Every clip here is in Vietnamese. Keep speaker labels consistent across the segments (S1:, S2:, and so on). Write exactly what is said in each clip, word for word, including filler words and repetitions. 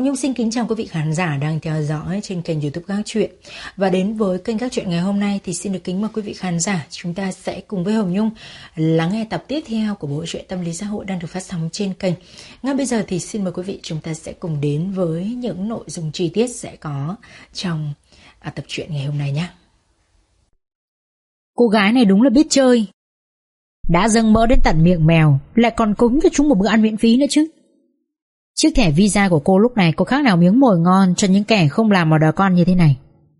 S1: Hồng Nhung xin kính chào quý vị khán giả đang theo dõi trên kênh YouTube Các Chuyện. Và đến với kênh Các Chuyện ngày hôm nay thì xin được kính mời quý vị khán giả, chúng ta sẽ cùng với Hồng Nhung lắng nghe tập tiếp theo của bộ truyện tâm lý xã hội đang được phát sóng trên kênh. Ngay bây giờ thì xin mời quý vị chúng ta sẽ cùng đến với những nội dung chi tiết sẽ có trong à, tập truyện ngày hôm nay nhé.
S2: Cô gái này đúng là biết chơi. Đã dâng mỡ đến tận miệng mèo, lại còn cúng cho chúng một bữa ăn miễn phí nữa chứ. Chiếc thẻ visa của cô lúc này có khác nào miếng mồi ngon cho những kẻ không làm mà đòi con như thế này.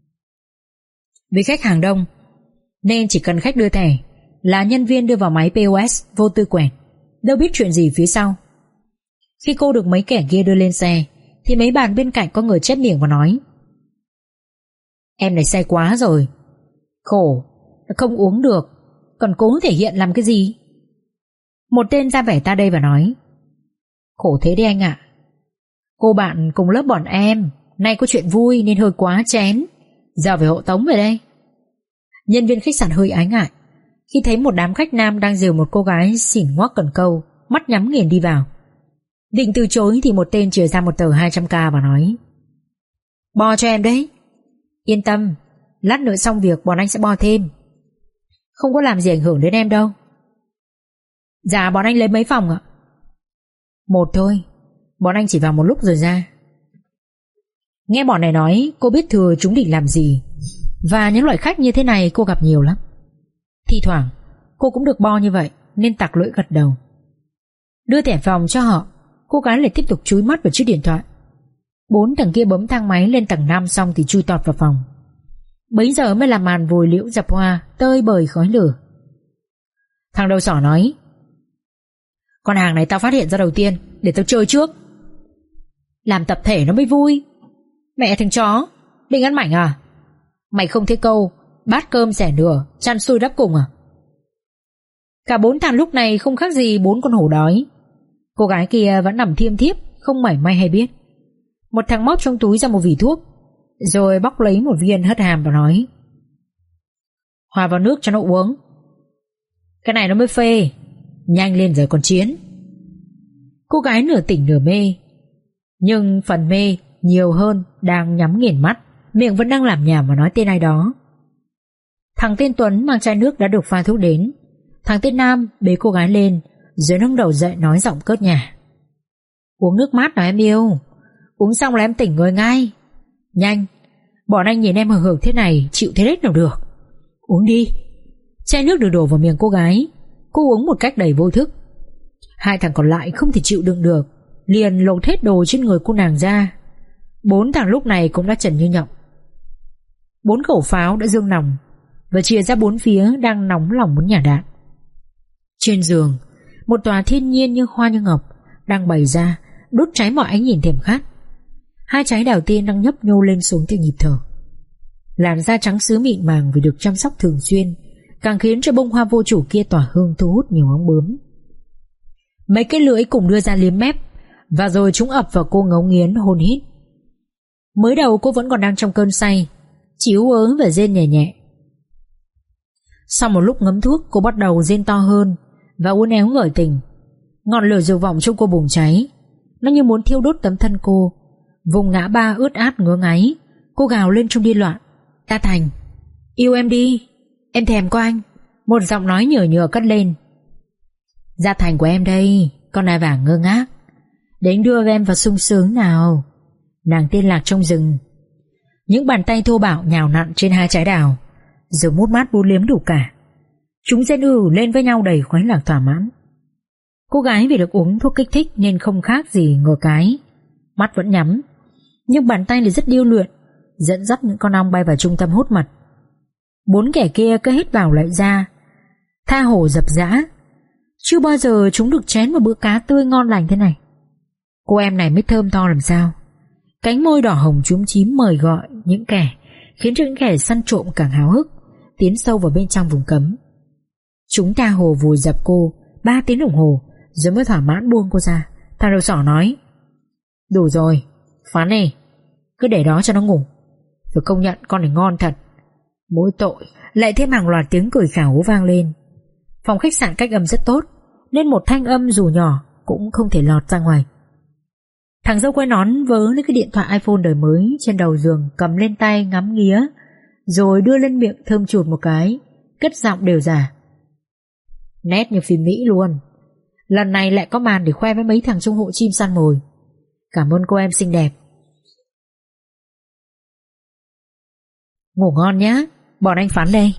S2: Vì khách hàng đông nên chỉ cần khách đưa thẻ là nhân viên đưa vào máy pê ô ét vô tư quẹt, đâu biết chuyện gì phía sau. Khi cô được mấy kẻ kia đưa lên xe thì mấy bàn bên cạnh có người chép miệng và nói: "Em này say quá rồi. Khổ, không uống được, còn cố thể hiện làm cái gì?" Một tên ra vẻ ta đây và nói: "Khổ thế đấy anh ạ. Cô bạn cùng lớp bọn em nay có chuyện vui nên hơi quá chén, giờ phải hộ tống về đây." Nhân viên khách sạn hơi ái ngại khi thấy một đám khách nam đang dìu một cô gái xỉn ngoác cần câu, mắt nhắm nghiền đi vào. Định từ chối thì một tên chìa ra một tờ hai trăm k và nói: "Bo cho em đấy. Yên tâm, lát nữa xong việc bọn anh sẽ bo thêm. Không có làm gì ảnh hưởng đến em đâu." "Dạ bọn anh lấy mấy phòng ạ?" "Một thôi, bọn anh chỉ vào một lúc rồi ra." Nghe bọn này nói, cô biết thừa chúng định làm gì. Và những loại khách như thế này cô gặp nhiều lắm. Thi thoảng cô cũng được bo như vậy nên tặc lưỡi gật đầu. Đưa thẻ phòng cho họ, cô gái lại tiếp tục chúi mắt vào chiếc điện thoại. Bốn thằng kia bấm thang máy lên tầng năm xong thì chui tọt vào phòng. Bấy giờ mới là màn vùi liễu dập hoa, tơi bời khói lửa. Thằng đầu sỏ nói: "Con hàng này tao phát hiện ra đầu tiên, để tao chơi trước. Làm tập thể nó mới vui. Mẹ thằng chó, định ăn mảnh à? Mày không thấy câu bát cơm xẻ nửa, chăn xuôi đắp cùng à?" Cả bốn thằng lúc này không khác gì bốn con hổ đói. Cô gái kia vẫn nằm thiêm thiếp, không mảy may hay biết. Một thằng móc trong túi ra một vỉ thuốc, rồi bóc lấy một viên hất hàm và nói: "Hòa vào nước cho nó uống. Cái này nó mới phê. Nhanh lên rồi còn chiến." Cô gái nửa tỉnh nửa mê, nhưng phần mê nhiều hơn đang nhắm nghiền mắt, miệng vẫn đang làm nhảm và nói tên ai đó. Thằng tên Tuấn mang chai nước đã được pha thuốc đến. Thằng tên Nam bế cô gái lên rồi nâng đầu dậy nói giọng cợt nhả: "Uống nước mát nào em yêu. Uống xong là em tỉnh người ngay. Nhanh, bọn anh nhìn em hờ hực thế này chịu thế hết nào được. Uống đi." Chai nước được đổ vào miệng cô gái. Cô uống một cách đầy vô thức. Hai thằng còn lại không thể chịu đựng được, liền lột hết đồ trên người cô nàng ra. Bốn thằng lúc này cũng đã trần như nhộng. Bốn khẩu pháo đã dương nòng và chia ra bốn phía đang nóng lòng muốn nhả đạn. Trên giường, một tòa thiên nhiên như hoa như ngọc đang bày ra, đốt cháy mọi ánh nhìn thèm khát. Hai trái đào tiên đang nhấp nhô lên xuống theo nhịp thở. Làn da trắng sứ mịn màng vì được chăm sóc thường xuyên càng khiến cho bông hoa vô chủ kia tỏa hương thu hút nhiều ong bướm. Mấy cái lưỡi cùng đưa ra liếm mép, và rồi chúng ập vào cô ngấu nghiến hôn hít. Mới đầu cô vẫn còn đang trong cơn say, chỉ ú ớ và rên nhẹ nhẹ. Sau một lúc ngấm thuốc, cô bắt đầu rên to hơn và uốn éo ngởi tình. Ngọn lửa dục vọng trong cô bùng cháy, nó như muốn thiêu đốt tấm thân cô. Vùng ngã ba ướt át ngứa ngáy, cô gào lên trong điên loạn: "Ta Thành, yêu em đi, em thèm có anh." Một giọng nói nhờ nhờ cất lên: "Gia Thành của em đây, con nai vàng ngơ ngác. Đến đưa em vào sung sướng nào." Nàng tiên lạc trong rừng. Những bàn tay thô bạo nhào nặn trên hai trái đào, rồi mút mát bú liếm đủ cả. Chúng rên ư lên với nhau đầy khoái lạc thỏa mãn. Cô gái vì được uống thuốc kích thích nên không khác gì ngựa cái, mắt vẫn nhắm, nhưng bàn tay lại rất điêu luyện, dẫn dắt những con ong bay vào trung tâm hút mật. Bốn kẻ kia cứ hít vào lại ra, tha hồ dập dã. Chưa bao giờ chúng được chén một bữa cá tươi ngon lành thế này. Cô em này mới thơm tho làm sao. Cánh môi đỏ hồng chúm chím mời gọi những kẻ, khiến cho những kẻ săn trộm càng háo hức tiến sâu vào bên trong vùng cấm. Chúng tha hồ vùi dập cô ba tiếng đồng hồ rồi mới thỏa mãn buông cô ra. Thằng đầu sỏ nói: "Đủ rồi, Phán này, cứ để đó cho nó ngủ. Phải công nhận con này ngon thật." Mỗi tội lại thêm hàng loạt tiếng cười khảo vang lên. Phòng khách sạn cách âm rất tốt, nên một thanh âm dù nhỏ cũng không thể lọt ra ngoài. Thằng dâu quay nón vớ lấy cái điện thoại iPhone đời mới trên đầu giường, cầm lên tay ngắm nghía, rồi đưa lên miệng thơm chụt một cái, cất giọng đều giả. Nét như phim Mỹ luôn. Lần này lại có màn để khoe với mấy thằng trong hộ chim săn mồi. Cảm ơn cô em xinh đẹp. Ngủ ngon nhá, bọn anh phán đây.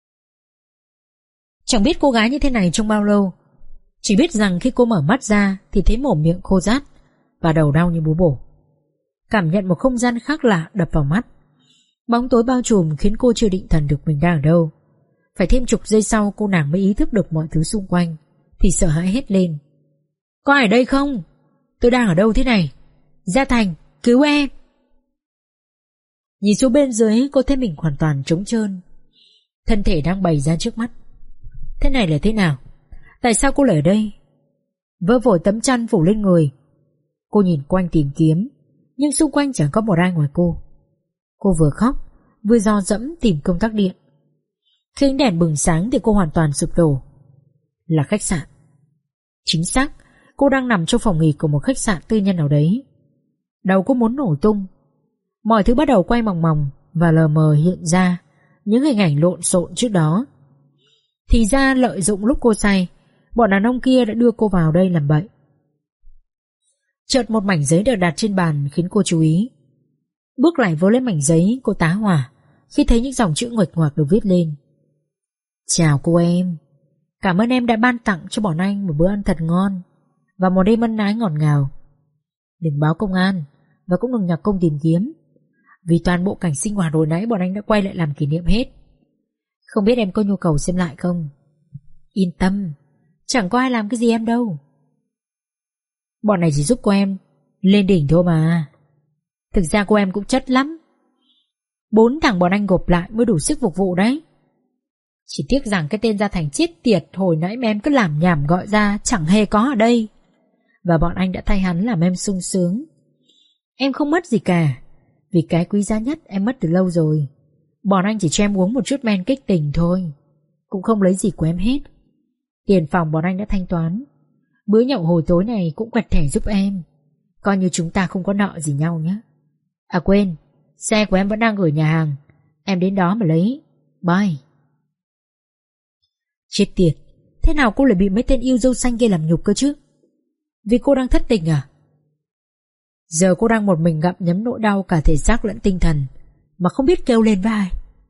S2: Chẳng biết cô gái như thế này trong bao lâu, chỉ biết rằng khi cô mở mắt ra thì thấy mồm miệng khô rát và đầu đau như búa bổ. Cảm nhận một không gian khác lạ đập vào mắt. Bóng tối bao trùm khiến cô chưa định thần được mình đang ở đâu. Phải thêm chục giây sau cô nàng mới ý thức được mọi thứ xung quanh thì sợ hãi hét lên. Có ai ở đây không? Tôi đang ở đâu thế này? Gia Thành, cứu em! Nhìn xuống bên dưới, cô thấy mình hoàn toàn trống trơn. Thân thể đang bày ra trước mắt. Thế này là thế nào? Tại sao cô lại ở đây? Vỡ vội tấm chăn phủ lên người. Cô nhìn quanh tìm kiếm, nhưng xung quanh chẳng có một ai ngoài cô. Cô vừa khóc vừa dò dẫm tìm công tắc điện. Khi ánh đèn bừng sáng thì cô hoàn toàn sụp đổ. Là khách sạn. Chính xác, cô đang nằm trong phòng nghỉ của một khách sạn tư nhân nào đấy. Đầu cô muốn nổ tung. Mọi thứ bắt đầu quay mòng mòng và lờ mờ hiện ra những hình ảnh lộn xộn trước đó. Thì ra lợi dụng lúc cô say, bọn đàn ông kia đã đưa cô vào đây làm bậy. Chợt một mảnh giấy được đặt trên bàn khiến cô chú ý. Bước lại vớ lấy mảnh giấy, cô tá hỏa khi thấy những dòng chữ nguệch ngoạc được viết lên. Chào cô em, cảm ơn em đã ban tặng cho bọn anh một bữa ăn thật ngon và một đêm ân ái ngọt ngào. Đừng báo công an và cũng đừng nhọc công tìm kiếm, vì toàn bộ cảnh sinh hoạt hồi nãy bọn anh đã quay lại làm kỷ niệm hết. Không biết em có nhu cầu xem lại không? Yên tâm, chẳng có ai làm cái gì em đâu. Bọn này chỉ giúp cô em lên đỉnh thôi mà. Thực ra cô em cũng chất lắm. Bốn thằng bọn anh gộp lại mới đủ sức phục vụ đấy. Chỉ tiếc rằng cái tên Gia Thành chết tiệt hồi nãy mà em cứ làm nhảm gọi ra chẳng hề có ở đây. Và bọn anh đã thay hắn làm em sung sướng. Em không mất gì cả, vì cái quý giá nhất em mất từ lâu rồi. Bọn anh chỉ cho em uống một chút men kích tình thôi, cũng không lấy gì của em hết. Tiền phòng bọn anh đã thanh toán. Bữa nhậu hồi tối này cũng quẹt thẻ giúp em. Coi như chúng ta không có nợ gì nhau nhé. À quên, xe của em vẫn đang gửi nhà hàng, em đến đó mà lấy. Bye. Chết tiệt, thế nào cô lại bị mấy tên yêu dâu xanh kia làm nhục cơ chứ? Vì cô đang thất tình à? Giờ cô đang một mình gặm nhấm nỗi đau cả thể xác lẫn tinh thần, mà không biết kêu lên với ai.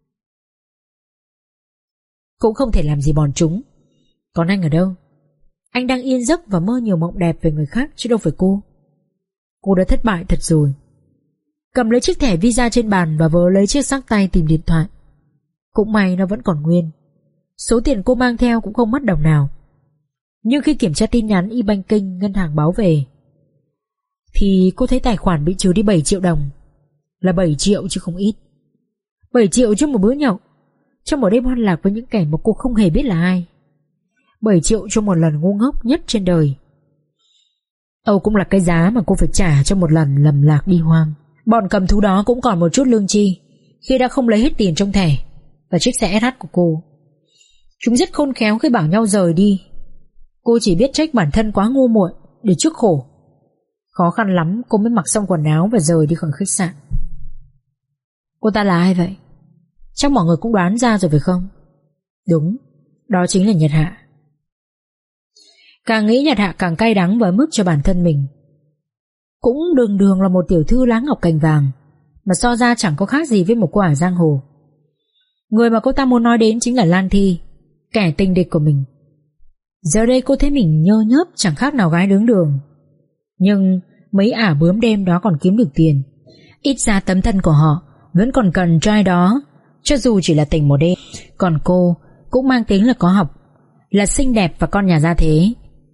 S2: Cũng không thể làm gì bọn chúng. Còn anh ở đâu? Anh đang yên giấc và mơ nhiều mộng đẹp về người khác chứ đâu phải cô. Cô đã thất bại thật rồi. Cầm lấy chiếc thẻ visa trên bàn và vớ lấy chiếc xách tay tìm điện thoại. Cũng may nó vẫn còn nguyên. Số tiền cô mang theo cũng không mất đồng nào. Nhưng khi kiểm tra tin nhắn e-banking ngân hàng báo về thì cô thấy tài khoản bị trừ đi bảy triệu đồng. Là bảy triệu chứ không ít. Bảy triệu cho một bữa nhậu, trong một đêm hoan lạc với những kẻ mà cô không hề biết là ai. Bảy triệu cho một lần ngu ngốc nhất trên đời. Âu cũng là cái giá mà cô phải trả cho một lần lầm lạc đi hoang. Bọn cầm thú đó cũng còn một chút lương tri khi đã không lấy hết tiền trong thẻ và chiếc xe ét hát của cô. Chúng rất khôn khéo khi bảo nhau rời đi. Cô chỉ biết trách bản thân quá ngu muội để chuốc khổ. Khó khăn lắm cô mới mặc xong quần áo và rời đi khỏi khách sạn. Cô ta là ai vậy? Chắc mọi người cũng đoán ra rồi phải không? Đúng, đó chính là Nhật Hạ. Càng nghĩ Nhật Hạ càng cay đắng và mức cho bản thân mình. Cũng đường đường là một tiểu thư lá ngọc cành vàng, mà so ra chẳng có khác gì với một cô ả giang hồ. Người mà cô ta muốn nói đến chính là Lan Thi, kẻ tình địch của mình. Giờ đây cô thấy mình nhơ nhớp chẳng khác nào gái đứng đường. Nhưng mấy ả bướm đêm đó còn kiếm được tiền. Ít ra tấm thân của họ vẫn còn cần trai đó, cho dù chỉ là tình một đêm. Còn cô cũng mang tiếng là có học, là xinh đẹp và con nhà gia thế.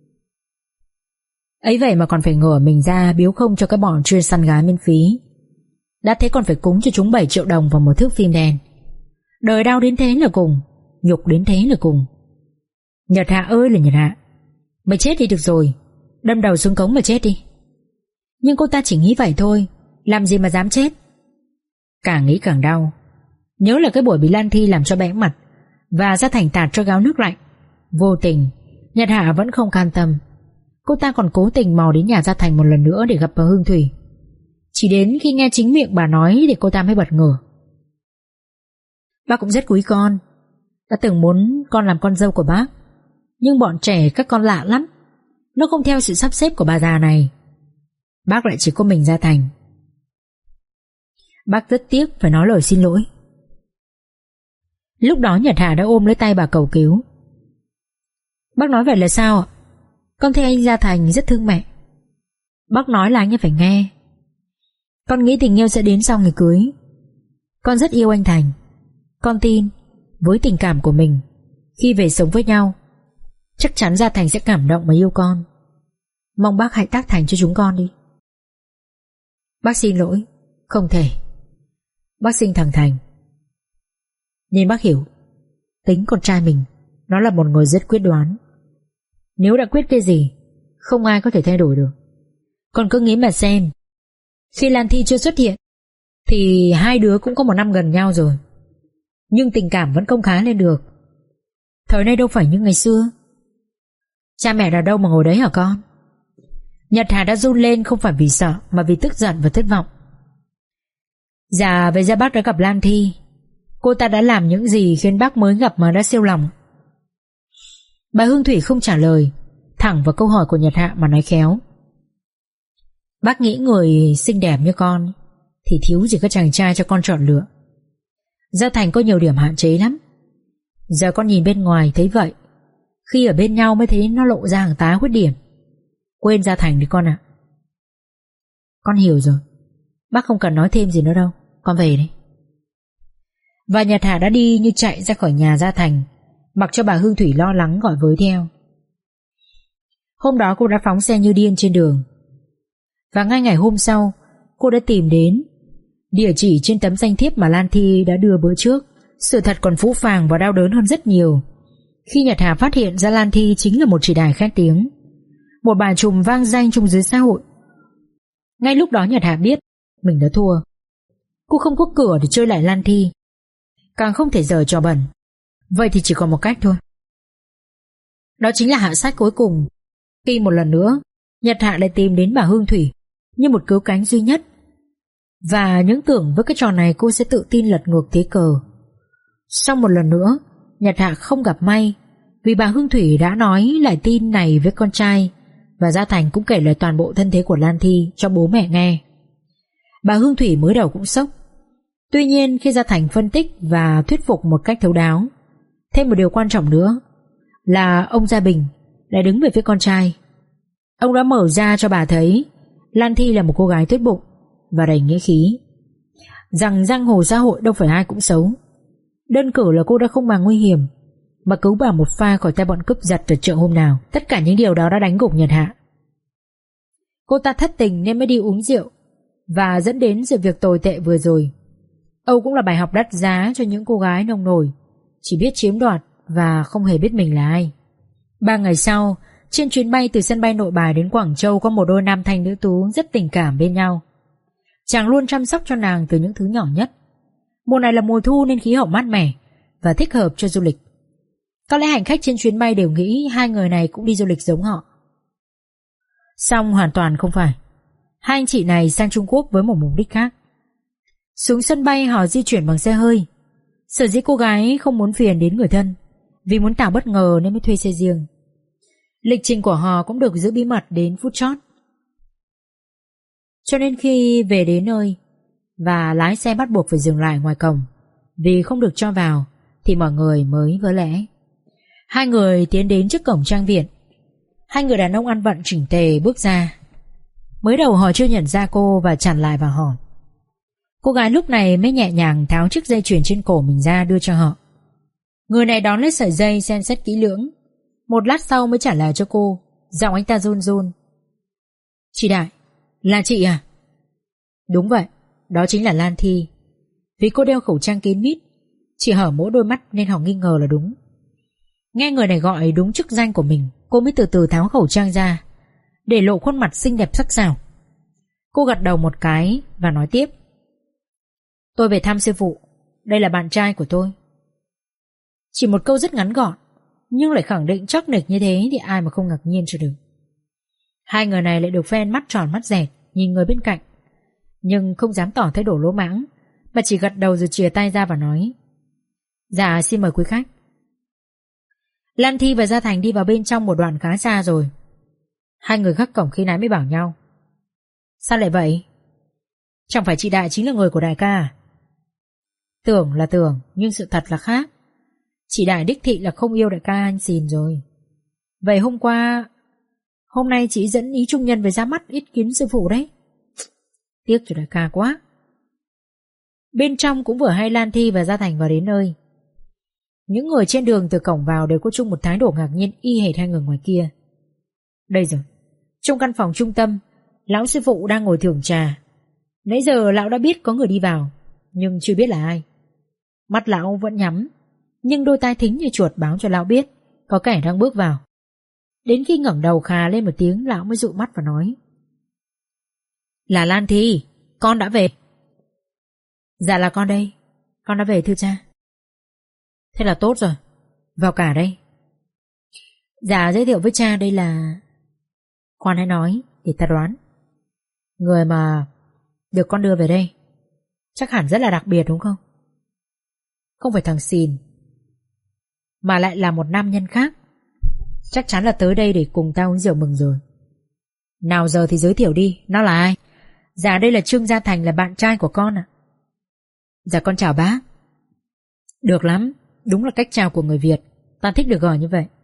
S2: Ấy vậy mà còn phải ngửa mình ra biếu không cho các bọn chuyên săn gái miễn phí. Đã thế còn phải cúng cho chúng bảy triệu đồng vào một thước phim đen. Đời đau đến thế là cùng, nhục đến thế là cùng. Nhật Hạ ơi là Nhật Hạ, mày chết đi được rồi, đâm đầu xuống cống mà chết đi. Nhưng cô ta chỉ nghĩ vậy thôi, làm gì mà dám chết. Càng nghĩ càng đau. Nhớ là cái buổi bị Lan Thi làm cho bẽ mặt và Gia Thành tạt cho gáo nước lạnh. Vô tình Nhật Hạ vẫn không can tâm, cô ta còn cố tình mò đến nhà Gia Thành một lần nữa để gặp bà Hương Thủy. Chỉ đến khi nghe chính miệng bà nói thì cô ta mới bật ngửa. Bác cũng rất quý con, đã từng muốn con làm con dâu của bác, nhưng bọn trẻ các con lạ lắm, nó không theo sự sắp xếp của bà già này. Bác lại chỉ có mình Gia Thành. Bác rất tiếc phải nói lời xin lỗi. Lúc đó Nhật Hà đã ôm lấy tay bà cầu cứu. Bác nói vậy là sao ạ? Con thấy anh Gia Thành rất thương mẹ. Bác nói là anh ấy phải nghe. Con nghĩ tình yêu sẽ đến sau ngày cưới. Con rất yêu anh Thành. Con tin với tình cảm của mình, khi về sống với nhau, chắc chắn Gia Thành sẽ cảm động và yêu con. Mong bác hãy tác thành cho chúng con đi. Bác xin lỗi, không thể. Bác sinh thằng Thành, nên bác hiểu tính con trai mình, nó là một người rất quyết đoán. Nếu đã quyết cái gì, không ai có thể thay đổi được. Con cứ nghĩ mà xem, khi Lan Thi chưa xuất hiện thì hai đứa cũng có một năm gần nhau rồi, nhưng tình cảm vẫn không khá lên được. Thời nay đâu phải như ngày xưa. Cha mẹ là đâu mà ngồi đấy hả con? Nhật Hà đã run lên, không phải vì sợ mà vì tức giận và thất vọng. Dạ vậy ra bác đã gặp Lan Thi. Cô ta đã làm những gì khiến bác mới gặp mà đã siêu lòng? Bà Hương Thủy không trả lời, thẳng vào câu hỏi của Nhật Hạ mà nói khéo. Bác nghĩ người xinh đẹp như con thì thiếu gì các chàng trai cho con chọn lựa. Gia Thành có nhiều điểm hạn chế lắm. Giờ con nhìn bên ngoài thấy vậy, khi ở bên nhau mới thấy nó lộ ra hàng tá khuyết điểm. Quên Gia Thành đi con ạ. Con hiểu rồi, bác không cần nói thêm gì nữa đâu, con về đi. Và Nhật Hà đã đi như chạy ra khỏi nhà Gia Thành, mặc cho bà Hương Thủy lo lắng gọi với theo. Hôm đó cô đã phóng xe như điên trên đường. Và ngay ngày hôm sau, cô đã tìm đến địa chỉ trên tấm danh thiếp mà Lan Thi đã đưa bữa trước. Sự thật còn phũ phàng và đau đớn hơn rất nhiều khi Nhật Hà phát hiện ra Lan Thi chính là một chị đài khét tiếng, một bà trùm vang danh trong giới xã hội. Ngay lúc đó Nhật Hà biết mình đã thua. Cô không có cửa để chơi lại Lan Thi, càng không thể giở trò bẩn. Vậy thì chỉ còn một cách thôi, đó chính là hạ sách cuối cùng. Khi một lần nữa Nhật Hạ lại tìm đến bà Hương Thủy như một cứu cánh duy nhất, và những tưởng với cái trò này cô sẽ tự tin lật ngược thế cờ. Sau một lần nữa Nhật Hạ không gặp may, vì bà Hương Thủy đã nói lại tin này với con trai, và Gia Thành cũng kể lại toàn bộ thân thế của Lan Thi cho bố mẹ nghe. Bà Hương Thủy mới đầu cũng sốc. Tuy nhiên khi Gia Thành phân tích và thuyết phục một cách thấu đáo, thêm một điều quan trọng nữa là ông Gia Bình lại đứng về phía con trai. Ông đã mở ra cho bà thấy Lan Thi là một cô gái tốt bụng và đầy nghĩa khí, rằng giang hồ xã hội đâu phải ai cũng xấu. Đơn cử là cô đã không màng nguy hiểm mà cứu bà một pha khỏi tay bọn cướp giật ở chợ hôm nào. Tất cả những điều đó đã đánh gục Nhật Hạ. Cô ta thất tình nên mới đi uống rượu, và dẫn đến sự việc tồi tệ vừa rồi. Âu cũng là bài học đắt giá cho những cô gái nông nổi, chỉ biết chiếm đoạt và không hề biết mình là ai. Ba ngày sau, trên chuyến bay từ sân bay Nội Bài đến Quảng Châu, có một đôi nam thanh nữ tú rất tình cảm bên nhau. Chàng luôn chăm sóc cho nàng từ những thứ nhỏ nhất. Mùa này là mùa thu nên khí hậu mát mẻ và thích hợp cho du lịch. Có lẽ hành khách trên chuyến bay đều nghĩ hai người này cũng đi du lịch giống họ. Song hoàn toàn không phải. Hai anh chị này sang Trung Quốc với một mục đích khác. Xuống sân bay họ di chuyển bằng xe hơi. Sở dĩ cô gái không muốn phiền đến người thân, vì muốn tạo bất ngờ nên mới thuê xe riêng. Lịch trình của họ cũng được giữ bí mật đến phút chót. Cho nên khi về đến nơi và lái xe bắt buộc phải dừng lại ngoài cổng vì không được cho vào, thì mọi người mới vỡ lẽ. Hai người tiến đến trước cổng trang viện. Hai người đàn ông ăn vận chỉnh tề bước ra. Mới đầu họ chưa nhận ra cô và chặn lại và hỏi. Cô gái lúc này mới nhẹ nhàng tháo chiếc dây chuyền trên cổ mình ra đưa cho họ. Người này đón lấy sợi dây xem xét kỹ lưỡng, một lát sau mới trả lời cho cô. Giọng anh ta run run. Chị Đại, là chị à? Đúng vậy, đó chính là Lan Thi. Vì cô đeo khẩu trang kín mít, chỉ hở mỗi đôi mắt nên họ nghi ngờ là đúng. Nghe người này gọi đúng chức danh của mình, cô mới từ từ tháo khẩu trang ra, để lộ khuôn mặt xinh đẹp sắc sảo. Cô gật đầu một cái và nói tiếp. Tôi về thăm sư phụ, đây là bạn trai của tôi. Chỉ một câu rất ngắn gọn, nhưng lại khẳng định chắc nịch như thế thì ai mà không ngạc nhiên cho được. Hai người này lại được phen mắt tròn mắt dẹt nhìn người bên cạnh, nhưng không dám tỏ thái độ lỗ mãng, mà chỉ gật đầu rồi chìa tay ra và nói: Dạ xin mời quý khách. Lan Thi và Gia Thành đi vào bên trong một đoạn khá xa rồi. Hai người gác cổng khi nãy mới bảo nhau: Sao lại vậy? Chẳng phải chị Đại chính là người của đại ca à? Tưởng là tưởng, nhưng sự thật là khác. Chị Đại đích thị là không yêu đại ca anh Xìn rồi. Vậy hôm qua Hôm nay chị dẫn ý trung nhân về ra mắt ít kiến sư phụ đấy. Tiếc cho đại ca quá. Bên trong cũng vừa hay Lan Thi và Gia Thành vào đến nơi. Những người trên đường từ cổng vào đều có chung một thái độ ngạc nhiên y hệt hai người ngoài kia. Đây rồi, trong căn phòng trung tâm, lão sư phụ đang ngồi thưởng trà. Nãy giờ lão đã biết có người đi vào, nhưng chưa biết là ai. Mắt lão vẫn nhắm, nhưng đôi tai thính như chuột báo cho lão biết có kẻ đang bước vào. Đến khi ngẩng đầu khà lên một tiếng, lão mới dụi mắt và nói: Là Lan Thi, con đã về. Dạ là con đây, con đã về thưa cha. Thế là tốt rồi, vào cả đây. Dạ giới thiệu với cha đây là... Khoan hãy nói để ta đoán. Người mà được con đưa về đây chắc hẳn rất là đặc biệt đúng không? Không phải thằng Xìn, mà lại là một nam nhân khác. Chắc chắn là tới đây để cùng tao uống rượu mừng rồi. Nào giờ thì giới thiệu đi, nó là ai? Dạ đây là Trương Gia Thành, là bạn trai của con ạ. Dạ con chào bác. Được lắm, đúng là cách chào của người Việt, ta thích được gọi như vậy.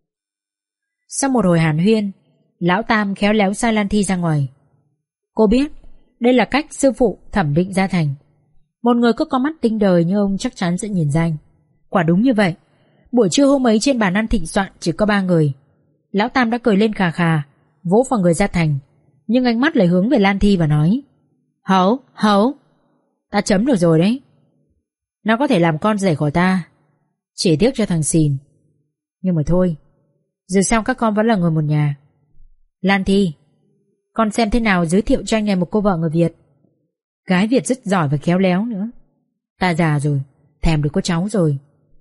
S2: Sau một hồi hàn huyên, lão Tam khéo léo sai Lan Thi ra ngoài. Cô biết đây là cách sư phụ thẩm định Gia Thành. Một người có con mắt tinh đời như ông chắc chắn sẽ nhìn ra anh. Quả đúng như vậy. Buổi trưa hôm ấy trên bàn ăn thịnh soạn chỉ có ba người. Lão Tam đã cười lên khà khà, vỗ vào người Gia Thành, nhưng ánh mắt lại hướng về Lan Thi và nói: Hấu, hấu, ta chấm được rồi đấy. Nó có thể làm con rể khỏi ta, chỉ tiếc cho thằng Xìn. Nhưng mà thôi, dù sao các con vẫn là người một nhà. Lan Thi, con xem thế nào giới thiệu cho anh này một cô vợ người Việt. Gái Việt rất giỏi và khéo léo nữa. Ta già rồi, thèm được có cháu rồi.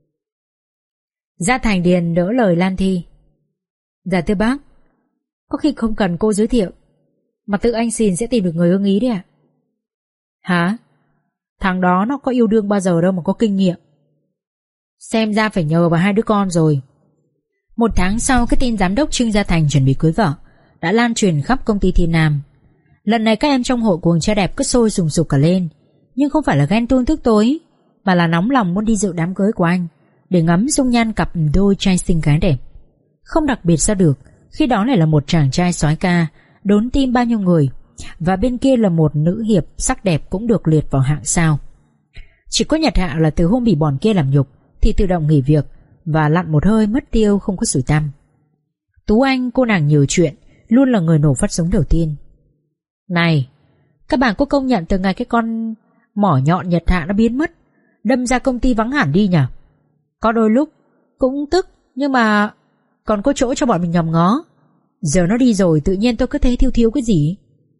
S2: Gia Thành điền đỡ lời Lan Thi: Dạ thưa bác, có khi không cần cô giới thiệu, mà tự anh Xìn sẽ tìm được người ưng ý đấy ạ. Hả? Thằng đó nó có yêu đương bao giờ đâu mà có kinh nghiệm. Xem ra phải nhờ vào hai đứa con rồi. Một tháng sau, cái tin giám đốc Trương Gia Thành chuẩn bị cưới vợ đã lan truyền khắp công ty Thiên Nam. Lần này các em trong hội cuồng trai đẹp cứ sôi sùng sục cả lên, nhưng không phải là ghen tuông tức tối, mà là nóng lòng muốn đi dự đám cưới của anh để ngắm dung nhan cặp đôi trai xinh gái đẹp. Không đặc biệt sao được khi đó lại là một chàng trai soái ca đốn tim bao nhiêu người, và bên kia là một nữ hiệp sắc đẹp cũng được liệt vào hạng sao. Chỉ có Nhật Hạ là từ hôm bị bọn kia làm nhục thì tự động nghỉ việc và lặn một hơi mất tiêu không có sủi tăm. Tú Anh, cô nàng nhiều chuyện, luôn là người nổ phát súng đầu tiên. Này, các bạn có công nhận từ ngày cái con mỏ nhọn Nhật Hạ nó biến mất, đâm ra công ty vắng hẳn đi nhỉ? Có đôi lúc cũng tức, nhưng mà còn có chỗ cho bọn mình nhòm ngó. Giờ nó đi rồi tự nhiên tôi cứ thấy thiếu thiếu cái gì.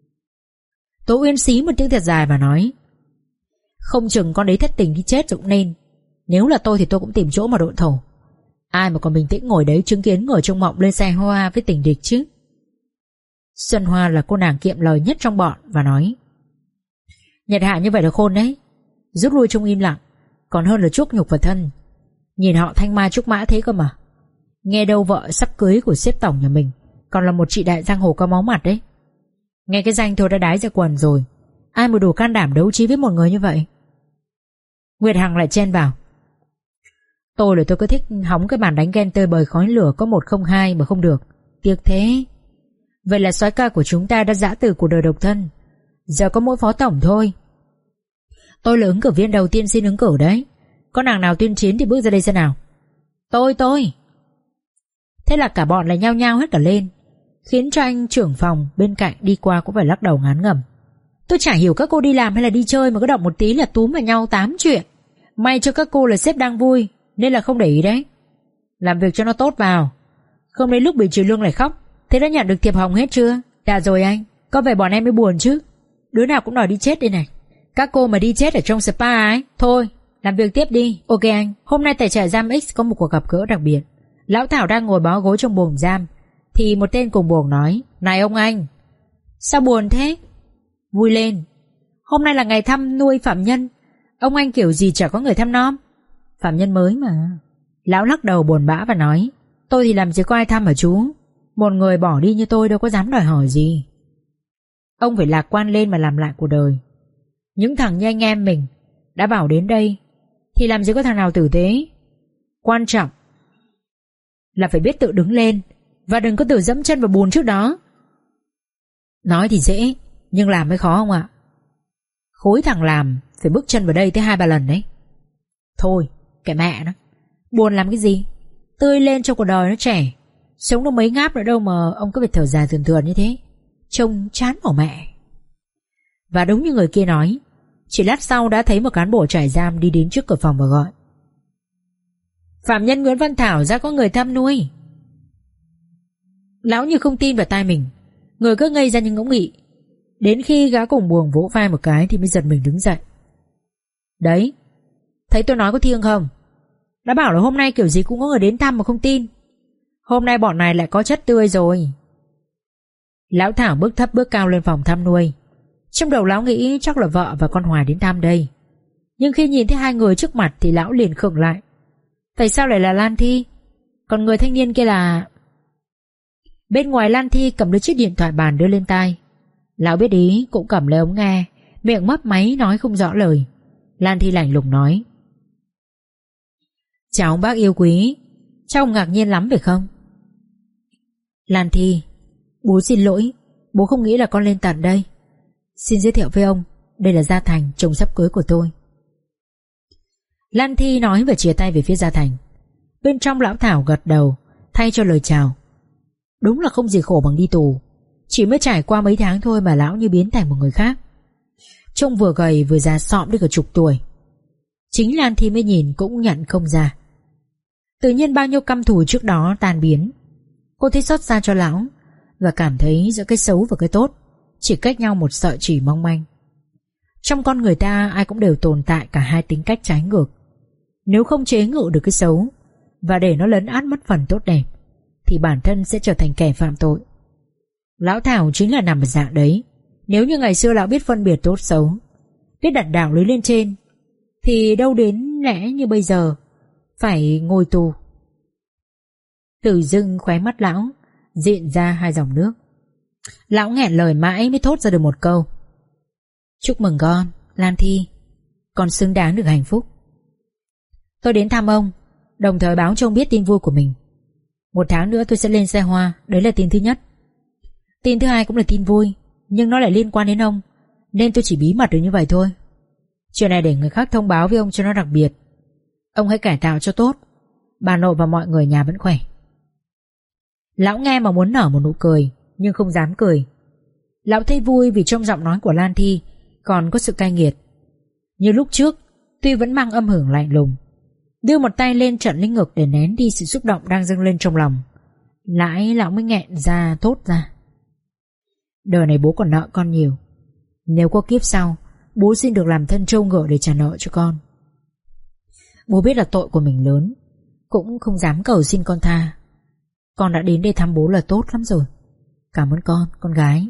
S2: Tố Uyên xí một tiếng thật dài và nói: Không chừng con đấy thất tình đi chết rồi cũng nên. Nếu là tôi thì tôi cũng tìm chỗ mà độn thổ. Ai mà còn bình tĩnh ngồi đấy chứng kiến người trong mộng lên xe hoa với tình địch chứ. Xuân Hoa là cô nàng kiệm lời nhất trong bọn và nói: Nhật Hạ như vậy là khôn đấy, rút lui trong im lặng còn hơn là chuốc nhục vào thân. Nhìn họ thanh mai trúc mã thế cơ mà. Nghe đâu vợ sắp cưới của sếp tổng nhà mình còn là một chị đại giang hồ có máu mặt đấy. Nghe cái danh thôi đã đái ra quần rồi. Ai mà đủ can đảm đấu trí với một người như vậy? Nguyệt Hằng lại chen vào: Tôi là tôi cứ thích hóng cái màn đánh ghen tơi bời khói lửa có một không hai mà không được. Tiếc thế. Vậy là soái ca của chúng ta đã giã từ cuộc đời độc thân, giờ có mỗi phó tổng thôi. Tôi là ứng cử viên đầu tiên xin ứng cử đấy. Có nàng nào tuyên chiến thì bước ra đây xem nào. Tôi tôi Thế là cả bọn lại nhao nhao hết cả lên, khiến cho anh trưởng phòng bên cạnh đi qua cũng phải lắc đầu ngán ngẩm. Tôi chả hiểu các cô đi làm hay là đi chơi mà có động một tí là túm vào nhau tám chuyện. May cho các cô là sếp đang vui nên là không để ý đấy. Làm việc cho nó tốt vào, không đến lúc bị trừ lương lại khóc. Thế đã nhận được thiệp hồng hết chưa? Dạ rồi anh. Có vẻ bọn em mới buồn chứ. Đứa nào cũng đòi đi chết đây này. Các cô mà đi chết ở trong spa ấy. Thôi làm việc tiếp đi. Ok anh. Hôm nay tại trại giam X có một cuộc gặp gỡ đặc biệt. Lão Thảo đang ngồi bó gối trong buồng giam, thì một tên cùng buồng nói: Này ông anh, sao buồn thế? Vui lên, hôm nay là ngày thăm nuôi phạm nhân, ông anh kiểu gì chả có người thăm nom. Phạm nhân mới mà. Lão lắc đầu buồn bã và nói: Tôi thì làm gì có ai thăm hả chú? Một người bỏ đi như tôi đâu có dám đòi hỏi gì. Ông phải lạc quan lên mà làm lại cuộc đời. Những thằng như anh em mình đã bảo đến đây thì làm gì có thằng nào tử tế. Quan trọng là phải biết tự đứng lên, và đừng có tự dẫm chân vào bùn trước đó. Nói thì dễ, nhưng làm mới khó không ạ? Khối thằng làm phải bước chân vào đây tới hai ba lần đấy. Thôi kệ mẹ nó, buồn làm cái gì? Tươi lên cho cuộc đời nó trẻ. Sống được mấy ngáp nữa đâu mà ông cứ phải thở dài thườn thườn như thế. Trông chán bỏ mẹ. Và đúng như người kia nói, chỉ lát sau đã thấy một cán bộ trại giam đi đến trước cửa phòng và gọi: Phạm nhân Nguyễn Văn Thảo ra có người thăm nuôi. Lão như không tin vào tai mình, người cứ ngây ra những ngỗng nghị. Đến khi gã cùng buồng vỗ vai một cái thì mới giật mình đứng dậy. Đấy, thấy tôi nói có thiêng không? Đã bảo là hôm nay kiểu gì cũng có người đến thăm mà không tin. Hôm nay bọn này lại có chất tươi rồi. Lão Thảo bước thấp bước cao lên phòng thăm nuôi. Trong đầu lão nghĩ chắc là vợ và con Hoài đến thăm đây. Nhưng khi nhìn thấy hai người trước mặt thì lão liền khựng lại. Tại sao lại là Lan Thi? Còn người thanh niên kia là... Bên ngoài Lan Thi cầm lấy chiếc điện thoại bàn đưa lên tai. Lão biết ý cũng cầm lấy ống nghe, miệng mấp máy nói không rõ lời. Lan Thi lạnh lùng nói: Chào ông bác yêu quý, chắc ông ngạc nhiên lắm phải không? Lan Thi, bố xin lỗi, bố không nghĩ là con lên tận đây. Xin giới thiệu với ông, đây là Gia Thành, chồng sắp cưới của tôi. Lan Thi nói và chìa tay về phía Gia Thành. Bên trong lão Thảo gật đầu thay cho lời chào. Đúng là không gì khổ bằng đi tù. Chỉ mới trải qua mấy tháng thôi mà lão như biến thành một người khác. Trông vừa gầy vừa già sọm đi cả chục tuổi. Chính Lan Thi mới nhìn cũng nhận không ra. Tự nhiên bao nhiêu căm thù trước đó tan biến. Cô thấy xót xa cho lão và cảm thấy giữa cái xấu và cái tốt chỉ cách nhau một sợi chỉ mong manh. Trong con người ta ai cũng đều tồn tại cả hai tính cách trái ngược. Nếu không chế ngự được cái xấu và để nó lấn át mất phần tốt đẹp thì bản thân sẽ trở thành kẻ phạm tội. Lão Thảo chính là nằm ở dạng đấy. Nếu như ngày xưa lão biết phân biệt tốt xấu, biết đặt đạo lý lên trên, thì đâu đến lẽ như bây giờ phải ngồi tù. Tự dưng khóe mắt lão diện ra hai dòng nước. Lão nghẹn lời mãi mới thốt ra được một câu: Chúc mừng con, Lan Thi, con xứng đáng được hạnh phúc. Tôi đến thăm ông, đồng thời báo cho ông biết tin vui của mình. Một tháng nữa tôi sẽ lên xe hoa, đấy là tin thứ nhất. Tin thứ hai cũng là tin vui, nhưng nó lại liên quan đến ông, nên tôi chỉ bí mật được như vậy thôi. Chuyện này để người khác thông báo với ông cho nó đặc biệt. Ông hãy cải tạo cho tốt. Bà nội và mọi người nhà vẫn khỏe. Lão nghe mà muốn nở một nụ cười, nhưng không dám cười. Lão thấy vui vì trong giọng nói của Lan Thi còn có sự cay nghiệt. Như lúc trước, tuy vẫn mang âm hưởng lạnh lùng. Đưa một tay lên trận lên ngực để nén đi sự xúc động đang dâng lên trong lòng. Lại lão mới nghẹn ra thốt ra: Đời này bố còn nợ con nhiều. Nếu có kiếp sau, bố xin được làm thân trâu ngựa để trả nợ cho con. Bố biết là tội của mình lớn, cũng không dám cầu xin con tha. Con đã đến đây thăm bố là tốt lắm rồi. Cảm ơn con, con gái.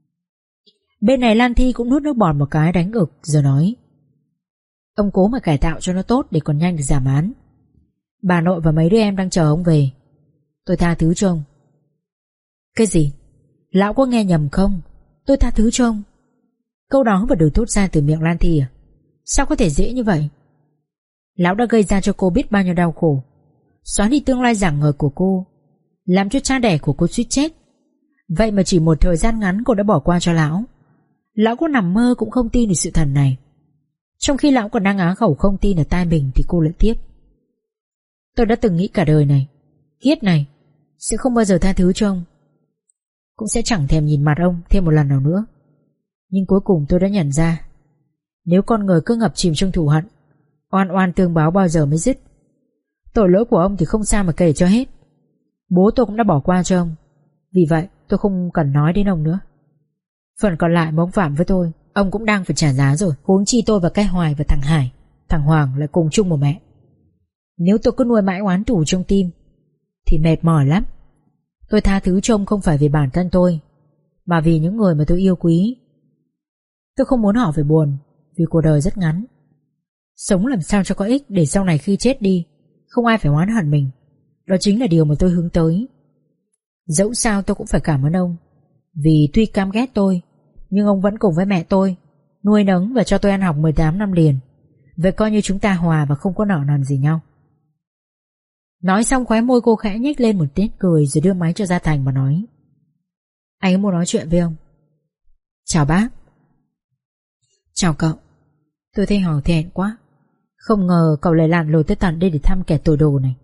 S2: Bên này Lan Thi cũng nuốt nước bọt một cái đánh ực rồi nói: Ông cố mà cải tạo cho nó tốt để còn nhanh được giảm án. Bà nội và mấy đứa em đang chờ ông về. Tôi tha thứ cho ông. Cái gì? Lão có nghe nhầm không? Tôi tha thứ cho ông. Câu đó vừa được thốt ra từ miệng Lan Thi à? Sao có thể dễ như vậy? Lão đã gây ra cho cô biết bao nhiêu đau khổ, xóa đi tương lai rạng ngời của cô, làm cho cha đẻ của cô suýt chết. Vậy mà chỉ một thời gian ngắn cô đã bỏ qua cho lão. Lão có nằm mơ cũng không tin được sự thật này. Trong khi lão còn đang á khẩu không tin ở tai mình thì cô lại tiếp: Tôi đã từng nghĩ cả đời này, kiếp này sẽ không bao giờ tha thứ cho ông, cũng sẽ chẳng thèm nhìn mặt ông thêm một lần nào nữa. Nhưng cuối cùng tôi đã nhận ra, nếu con người cứ ngập chìm trong thù hận, oan oan tương báo bao giờ mới dứt. Tội lỗi của ông thì không sao mà kể cho hết. Bố tôi cũng đã bỏ qua cho ông, vì vậy tôi không cần nói đến ông nữa. Phần còn lại mà ông phạm với tôi, ông cũng đang phải trả giá rồi. Huống chi tôi và cái Hoài và thằng Hải, thằng Hoàng lại cùng chung một mẹ. Nếu tôi cứ nuôi mãi oán thù trong tim thì mệt mỏi lắm. Tôi tha thứ cho ông không phải vì bản thân tôi, mà vì những người mà tôi yêu quý. Tôi không muốn họ phải buồn, vì cuộc đời rất ngắn. Sống làm sao cho có ích để sau này khi chết đi không ai phải oán hận mình. Đó chính là điều mà tôi hướng tới. Dẫu sao tôi cũng phải cảm ơn ông, vì tuy căm ghét tôi, nhưng ông vẫn cùng với mẹ tôi nuôi nấng và cho tôi ăn học mười tám năm liền. Vậy coi như chúng ta hòa và không có nợ nần gì nhau. Nói xong khóe môi cô khẽ nhếch lên một nét cười, rồi đưa máy cho Gia Thành mà nói: Anh ấy muốn nói chuyện với ông. Chào bác. Chào cậu. Tôi thấy hò thẹn quá. Không ngờ cậu lại lặn lội tới tận đây để thăm kẻ tội đồ này.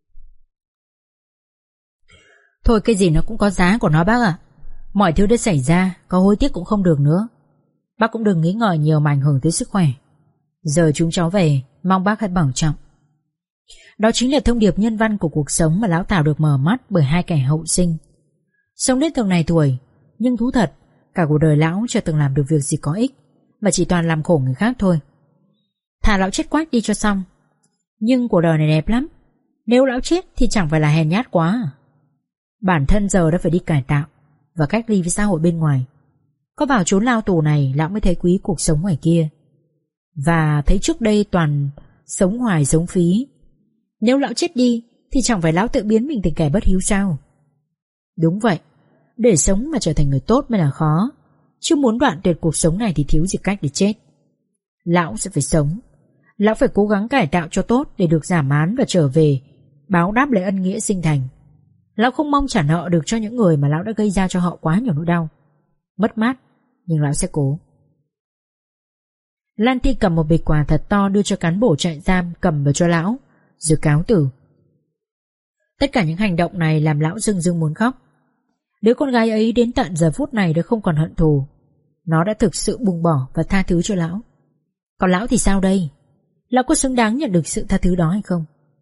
S2: Thôi cái gì nó cũng có giá của nó bác ạ. Mọi thứ đã xảy ra, có hối tiếc cũng không được nữa. Bác cũng đừng nghĩ ngợi nhiều mà ảnh hưởng tới sức khỏe. Giờ chúng cháu về, mong bác hãy bảo trọng. Đó chính là thông điệp nhân văn của cuộc sống mà lão Tảo được mở mắt bởi hai kẻ hậu sinh. Sống đến từng này tuổi, nhưng thú thật, cả cuộc đời lão chưa từng làm được việc gì có ích, mà chỉ toàn làm khổ người khác thôi. Thà lão chết quách đi cho xong. Nhưng cuộc đời này đẹp lắm. Nếu lão chết thì chẳng phải là hèn nhát quá à? Bản thân giờ đã phải đi cải tạo và cách ly với xã hội bên ngoài. Có vào chốn lao tù này, lão mới thấy quý cuộc sống ngoài kia, và thấy trước đây toàn sống hoài sống phí. Nếu lão chết đi thì chẳng phải lão tự biến mình thành kẻ bất hiếu sao? Đúng vậy, để sống mà trở thành người tốt mới là khó, chứ muốn đoạn tuyệt cuộc sống này thì thiếu gì cách để chết. Lão sẽ phải sống. Lão phải cố gắng cải tạo cho tốt để được giảm án và trở về báo đáp lại ân nghĩa sinh thành. Lão không mong trả nợ được cho những người mà lão đã gây ra cho họ quá nhiều nỗi đau, mất mát, nhưng lão sẽ cố. Lan Ti cầm một bịch quà thật to đưa cho cán bộ trại giam cầm vào cho lão, rồi cáo từ. Tất cả những hành động này làm lão rưng rưng muốn khóc. Đứa con gái ấy đến tận giờ phút này đã không còn hận thù. Nó đã thực sự buông bỏ và tha thứ cho lão. Còn lão thì sao đây? Lão có xứng đáng nhận được sự tha thứ đó hay không?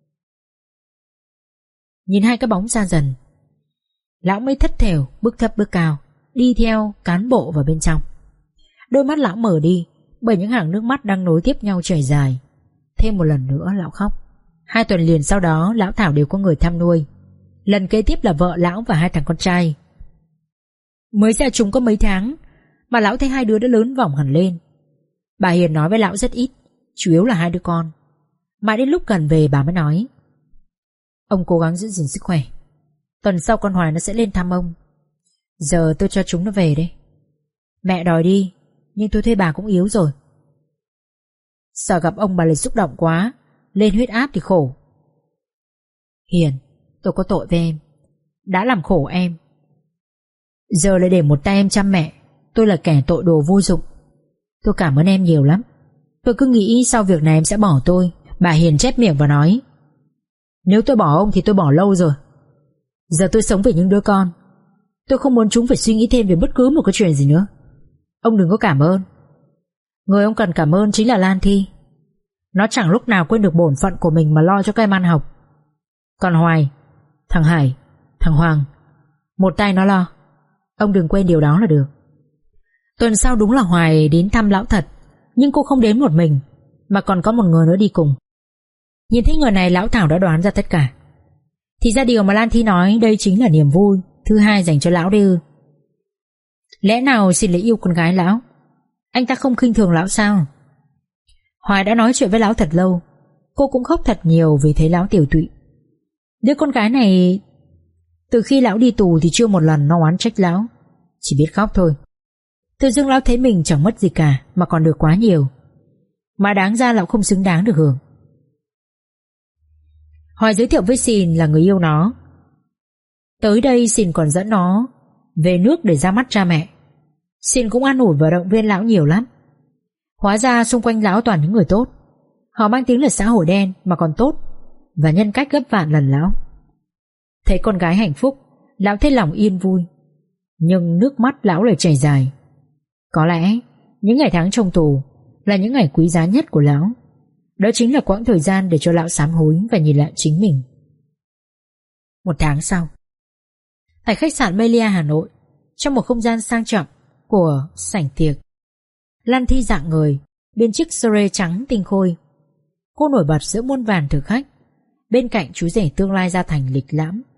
S2: Nhìn hai cái bóng xa dần, lão mới thất thểu bước thấp bước cao đi theo cán bộ vào bên trong. Đôi mắt lão mở đi bởi những hàng nước mắt đang nối tiếp nhau chảy dài. Thêm một lần nữa lão khóc. Hai tuần liền sau đó lão Thảo đều có người thăm nuôi. Lần kế tiếp là vợ lão và hai thằng con trai. Mới ra chúng có mấy tháng mà lão thấy hai đứa đã lớn vỏng hẳn lên. Bà Hiền nói với lão rất ít, chủ yếu là hai đứa con. Mãi đến lúc gần về bà mới nói: Ông cố gắng giữ gìn sức khỏe, tuần sau con Hoài nó sẽ lên thăm ông. Giờ tôi cho chúng nó về đây. Mẹ đòi đi, nhưng tôi thấy bà cũng yếu rồi. Sợ gặp ông bà lại xúc động quá, lên huyết áp thì khổ. Hiền, tôi có tội với em, đã làm khổ em. Giờ lại để một tay em chăm mẹ. Tôi là kẻ tội đồ vô dụng. Tôi cảm ơn em nhiều lắm. Tôi cứ nghĩ sau việc này em sẽ bỏ tôi. Bà Hiền chép miệng và nói: Nếu tôi bỏ ông thì tôi bỏ lâu rồi. Giờ tôi sống với những đứa con. Tôi không muốn chúng phải suy nghĩ thêm về bất cứ một cái chuyện gì nữa. Ông đừng có cảm ơn. Người ông cần cảm ơn chính là Lan Thi. Nó chẳng lúc nào quên được bổn phận của mình mà lo cho các em ăn học. Còn Hoài, thằng Hải, thằng Hoàng, một tay nó lo. Ông đừng quên điều đó là được. Tuần sau đúng là Hoài đến thăm lão thật, nhưng cô không đến một mình, mà còn có một người nữa đi cùng. Nhìn thấy người này, lão Thảo đã đoán ra tất cả. Thì ra điều mà Lan Thi nói đây chính là niềm vui thứ hai dành cho lão đấy ư? Lẽ nào xin lại yêu con gái lão? Anh ta không khinh thường lão sao? Hoài đã nói chuyện với lão thật lâu. Cô cũng khóc thật nhiều vì thấy lão tiểu tụy. Đứa con gái này từ khi lão đi tù thì chưa một lần nó oán trách lão, chỉ biết khóc thôi. Tự dưng lão thấy mình chẳng mất gì cả, mà còn được quá nhiều, mà đáng ra lão không xứng đáng được hưởng. Hoài giới thiệu với Sìn là người yêu nó. Tới đây Sìn còn dẫn nó về nước để ra mắt cha mẹ. Sìn cũng an ủi và động viên lão nhiều lắm. Hóa ra xung quanh lão toàn những người tốt. Họ mang tiếng là xã hội đen mà còn tốt, và nhân cách gấp vạn lần lão. Thấy con gái hạnh phúc, lão thấy lòng yên vui, nhưng nước mắt lão lại chảy dài. Có lẽ những ngày tháng trong tù là những ngày quý giá nhất của lão. Đó chính là quãng thời gian để cho lão sám hối và nhìn lại chính mình. Một tháng sau, tại khách sạn Melia Hà Nội, trong một không gian sang trọng của sảnh tiệc, Lan Thi dạng người bên chiếc sere trắng tinh khôi. Cô nổi bật giữa muôn vàn thực khách. Bên cạnh chú rể tương lai Gia Thành lịch lãm,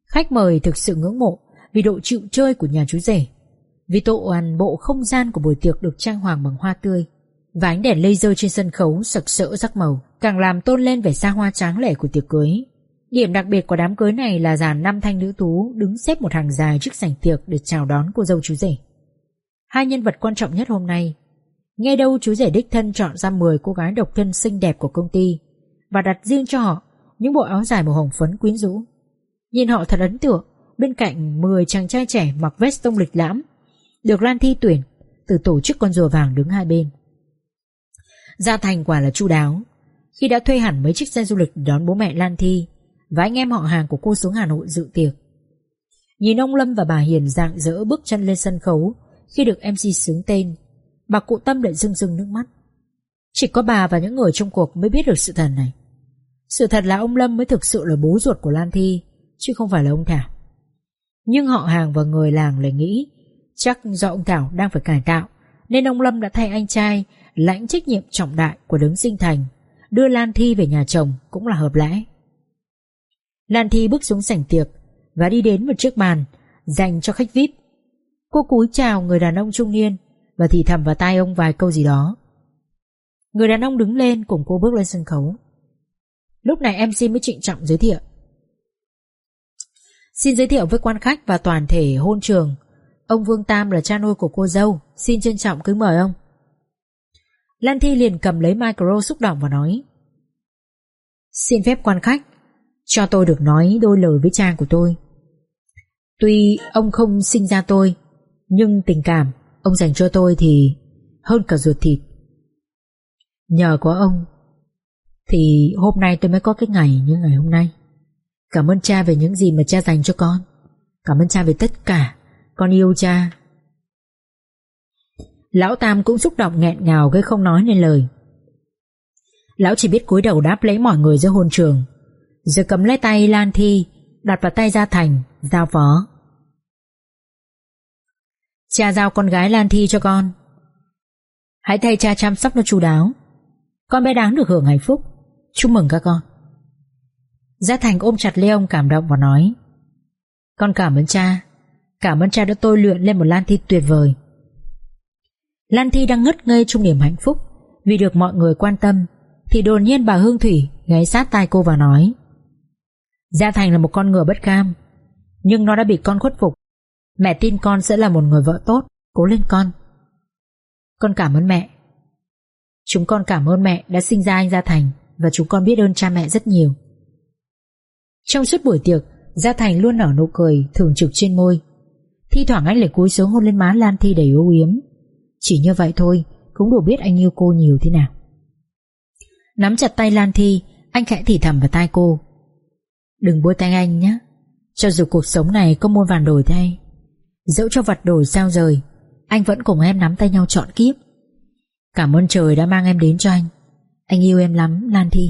S2: Khách mời thực sự ngưỡng mộ vì độ chịu chơi của nhà chú rể, vì toàn bộ không gian của buổi tiệc được trang hoàng bằng hoa tươi, và ánh đèn laser trên sân khấu sặc sỡ sắc màu càng làm tôn lên vẻ xa hoa tráng lệ của tiệc cưới. Điểm đặc biệt của đám cưới này là dàn năm thanh nữ tú đứng xếp một hàng dài trước sảnh tiệc để chào đón cô dâu chú rể. Hai nhân vật quan trọng nhất hôm nay, nghe đâu chú rể đích thân chọn ra mười cô gái độc thân xinh đẹp của công ty và đặt riêng cho họ những bộ áo dài màu hồng phấn quyến rũ. Nhìn họ thật ấn tượng, bên cạnh mười chàng trai trẻ mặc vest tông lịch lãm được Lan Thi tuyển từ tổ chức con rùa vàng đứng hai bên. Gia Thành quả là chu đáo khi đã thuê hẳn mấy chiếc xe du lịch để đón bố mẹ Lan Thi và anh em họ hàng của cô xuống Hà Nội dự tiệc. Nhìn ông Lâm và bà Hiền rạng rỡ bước chân lên sân khấu khi được em xê xướng tên, bà cụ Tâm lại rưng rưng nước mắt. Chỉ có bà và những người trong cuộc mới biết được sự thật này. Sự thật là ông Lâm mới thực sự là bố ruột của Lan Thi, chứ không phải là ông Thảo. Nhưng họ hàng và người làng lại nghĩ chắc do ông Thảo đang phải cải tạo, nên ông Lâm đã thay anh trai lãnh trách nhiệm trọng đại của đấng sinh thành, đưa Lan Thi về nhà chồng cũng là hợp lẽ. Lan Thi bước xuống sảnh tiệc và đi đến một chiếc bàn dành cho khách vi ai pi. Cô cúi chào người đàn ông trung niên và thì thầm vào tai ông vài câu gì đó. Người đàn ông đứng lên cùng cô bước lên sân khấu. Lúc này em xê mới trịnh trọng giới thiệu. Xin giới thiệu với quan khách và toàn thể hôn trường, ông Vương Tam là cha nuôi của cô dâu, xin trân trọng kính mời ông. Lan Thi liền cầm lấy micro xúc động và nói: Xin phép quan khách cho tôi được nói đôi lời với cha của tôi. Tuy ông không sinh ra tôi, nhưng tình cảm ông dành cho tôi thì hơn cả ruột thịt. Nhờ có ông thì hôm nay tôi mới có cái ngày như ngày hôm nay. Cảm ơn cha về những gì mà cha dành cho con. Cảm ơn cha về tất cả. Con yêu cha. Lão Tam cũng xúc động nghẹn ngào gây không nói nên lời. Lão chỉ biết cúi đầu đáp lấy mọi người giữa hôn trường, rồi cầm lấy tay Lan Thi đặt vào tay Gia Thành, giao phó: Cha giao con gái Lan Thi cho con. Hãy thay cha chăm sóc nó chu đáo. Con bé đáng được hưởng hạnh phúc. Chúc mừng các con. Gia Thành ôm chặt lấy ông cảm động và nói: Con cảm ơn cha. Cảm ơn cha đã tôi luyện lên một Lan Thi tuyệt vời. Lan Thi đang ngất ngây trong niềm hạnh phúc vì được mọi người quan tâm, thì đột nhiên bà Hương Thủy gáy sát tai cô và nói: Gia Thành là một con ngựa bất cam, nhưng nó đã bị con khuất phục. Mẹ tin con sẽ là một người vợ tốt. Cố lên con. Con cảm ơn mẹ. Chúng con cảm ơn mẹ đã sinh ra anh Gia Thành, và chúng con biết ơn cha mẹ rất nhiều. Trong suốt buổi tiệc, Gia Thành luôn nở nụ cười thường trực trên môi. Thi thoảng anh lại cúi xuống hôn lên má Lan Thi đầy âu yếm. Chỉ như vậy thôi cũng đủ biết anh yêu cô nhiều thế nào. Nắm chặt tay Lan Thi, anh khẽ thì thầm vào tai cô: Đừng buông tay anh nhé. Cho dù cuộc sống này có muôn vàn đổi thay, dẫu cho vật đổi sao rời, anh vẫn cùng em nắm tay nhau trọn kiếp. Cảm ơn trời đã mang em đến cho anh. Anh yêu em lắm, Lan Thi.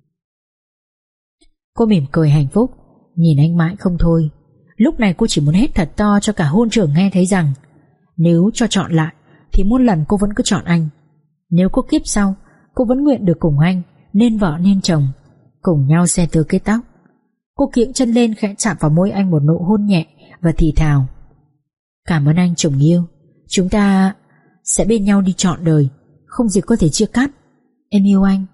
S2: Cô mỉm cười hạnh phúc, nhìn anh mãi không thôi. Lúc này cô chỉ muốn hét thật to cho cả hôn trường nghe thấy rằng nếu cho chọn lại thì muôn lần cô vẫn cứ chọn anh. Nếu có kiếp sau, cô vẫn nguyện được cùng anh, nên vợ nên chồng, cùng nhau xe tơ kết tóc. Cô kiễng chân lên khẽ chạm vào môi anh một nụ hôn nhẹ và thì thào: Cảm ơn anh chồng yêu. Chúng ta sẽ bên nhau đi trọn đời, không gì có thể chia cắt. Em yêu anh.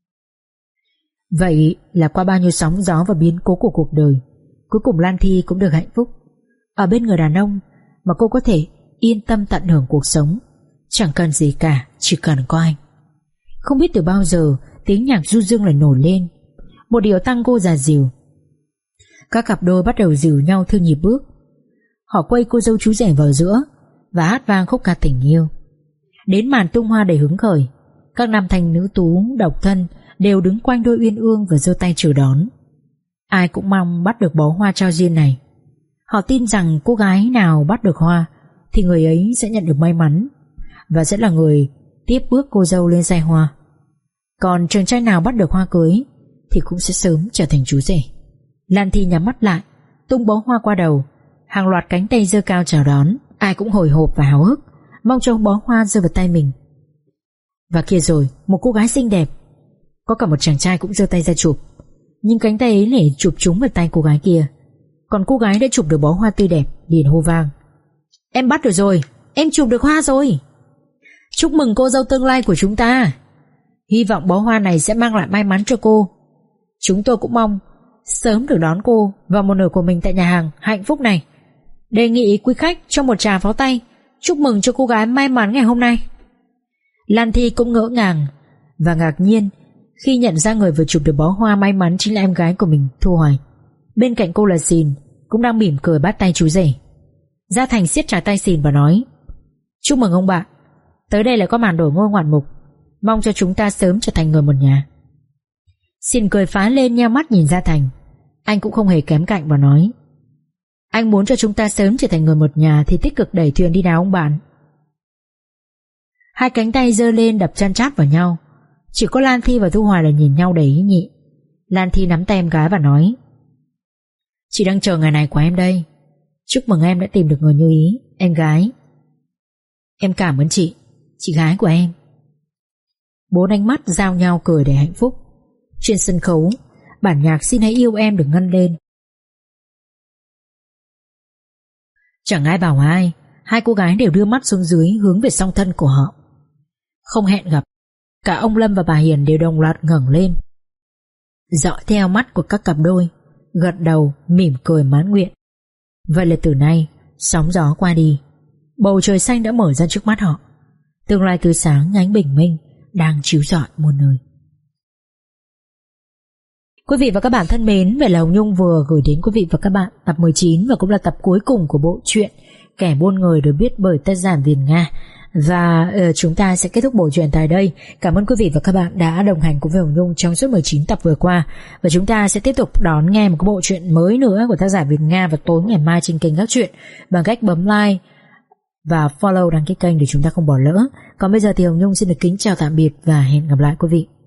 S2: Vậy là qua bao nhiêu sóng gió và biến cố của cuộc đời, cuối cùng Lan Thi cũng được hạnh phúc ở bên người đàn ông mà cô có thể yên tâm tận hưởng cuộc sống. Chẳng cần gì cả, chỉ cần có anh. Không biết từ bao giờ tiếng nhạc du dương lại nổi lên, một điệu tango già dịu. Các cặp đôi bắt đầu dìu nhau theo nhịp bước. Họ quay cô dâu chú rể vào giữa và hát vang khúc ca tình yêu. Đến màn tung hoa đầy hứng khởi, các nam thanh nữ tú độc thân đều đứng quanh đôi uyên ương và giơ tay chờ đón. Ai cũng mong bắt được bó hoa trao duyên này. Họ tin rằng cô gái nào bắt được hoa thì người ấy sẽ nhận được may mắn và sẽ là người tiếp bước cô dâu lên xe hoa. Còn chàng trai nào bắt được hoa cưới thì cũng sẽ sớm trở thành chú rể. Lan Thi nhắm mắt lại, tung bó hoa qua đầu. Hàng loạt cánh tay giơ cao chào đón. Ai cũng hồi hộp và háo hức, mong cho bó hoa rơi vào tay mình. Và kia rồi, một cô gái xinh đẹp, có cả một chàng trai cũng giơ tay ra chụp, nhưng cánh tay ấy lại chụp trúng vào tay cô gái kia. Còn cô gái đã chụp được bó hoa tươi đẹp liền hô vang: Em bắt được rồi, em chụp được hoa rồi. Chúc mừng cô dâu tương lai của chúng ta. Hy vọng bó hoa này sẽ mang lại may mắn cho cô. Chúng tôi cũng mong sớm được đón cô vào một nửa của mình tại nhà hàng hạnh phúc này. Đề nghị quý khách cho một trà pháo tay chúc mừng cho cô gái may mắn ngày hôm nay. Lan Thi cũng ngỡ ngàng và ngạc nhiên khi nhận ra người vừa chụp được bó hoa may mắn chính là em gái của mình, Thu Hoài. Bên cạnh cô là Sìn, cũng đang mỉm cười bắt tay chú rể. Gia Thành siết chặt tay Sìn và nói: Chúc mừng ông bạn, tới đây là có màn đổi ngôi ngoạn mục, mong cho chúng ta sớm trở thành người một nhà. Sìn cười phá lên, nheo mắt nhìn Gia Thành. Anh cũng không hề kém cạnh và nói: Anh muốn cho chúng ta sớm trở thành người một nhà thì tích cực đẩy thuyền đi nào ông bạn. Hai cánh tay giơ lên đập chân chát vào nhau. Chỉ có Lan Thi và Thu Hoài là nhìn nhau đầy ý nhị. Lan Thi nắm tay em gái và nói: Chị đang chờ ngày này của em đây. Chúc mừng em đã tìm được người như ý, em gái. Em cảm ơn chị, chị gái của em. Bốn ánh mắt giao nhau cười để hạnh phúc. Trên sân khấu, bản nhạc Xin Hãy Yêu Em được ngân lên. Chẳng ai bảo ai, hai cô gái đều đưa mắt xuống dưới hướng về song thân của họ. Không hẹn gặp, cả ông Lâm và bà Hiền đều đồng loạt ngẩng lên, dõi theo mắt của các cặp đôi, gật đầu mỉm cười mãn nguyện. Vậy là từ nay sóng gió qua đi, bầu trời xanh đã mở ra trước mắt họ. Tương lai tươi sáng nhánh bình minh đang chiếu rọi muôn nơi. Quý vị và các bạn thân mến, vậy là Hồng Nhung vừa gửi đến quý vị và các bạn tập mười chín và cũng là tập cuối cùng của bộ truyện Kẻ Buôn Người được viết bởi tác giả Viền Nga. Và uh, chúng ta sẽ kết thúc bộ truyện tại đây. Cảm ơn quý vị và các bạn đã đồng hành cùng với Hồng Nhung trong suốt mười chín tập vừa qua. Và chúng ta sẽ tiếp tục đón nghe một cái bộ truyện mới nữa của tác giả Viền Nga vào tối ngày mai trên kênh Các Truyện bằng cách bấm like và follow đăng ký kênh để chúng ta không bỏ lỡ. Còn bây giờ thì Hồng Nhung xin được kính chào tạm biệt và hẹn gặp lại quý vị.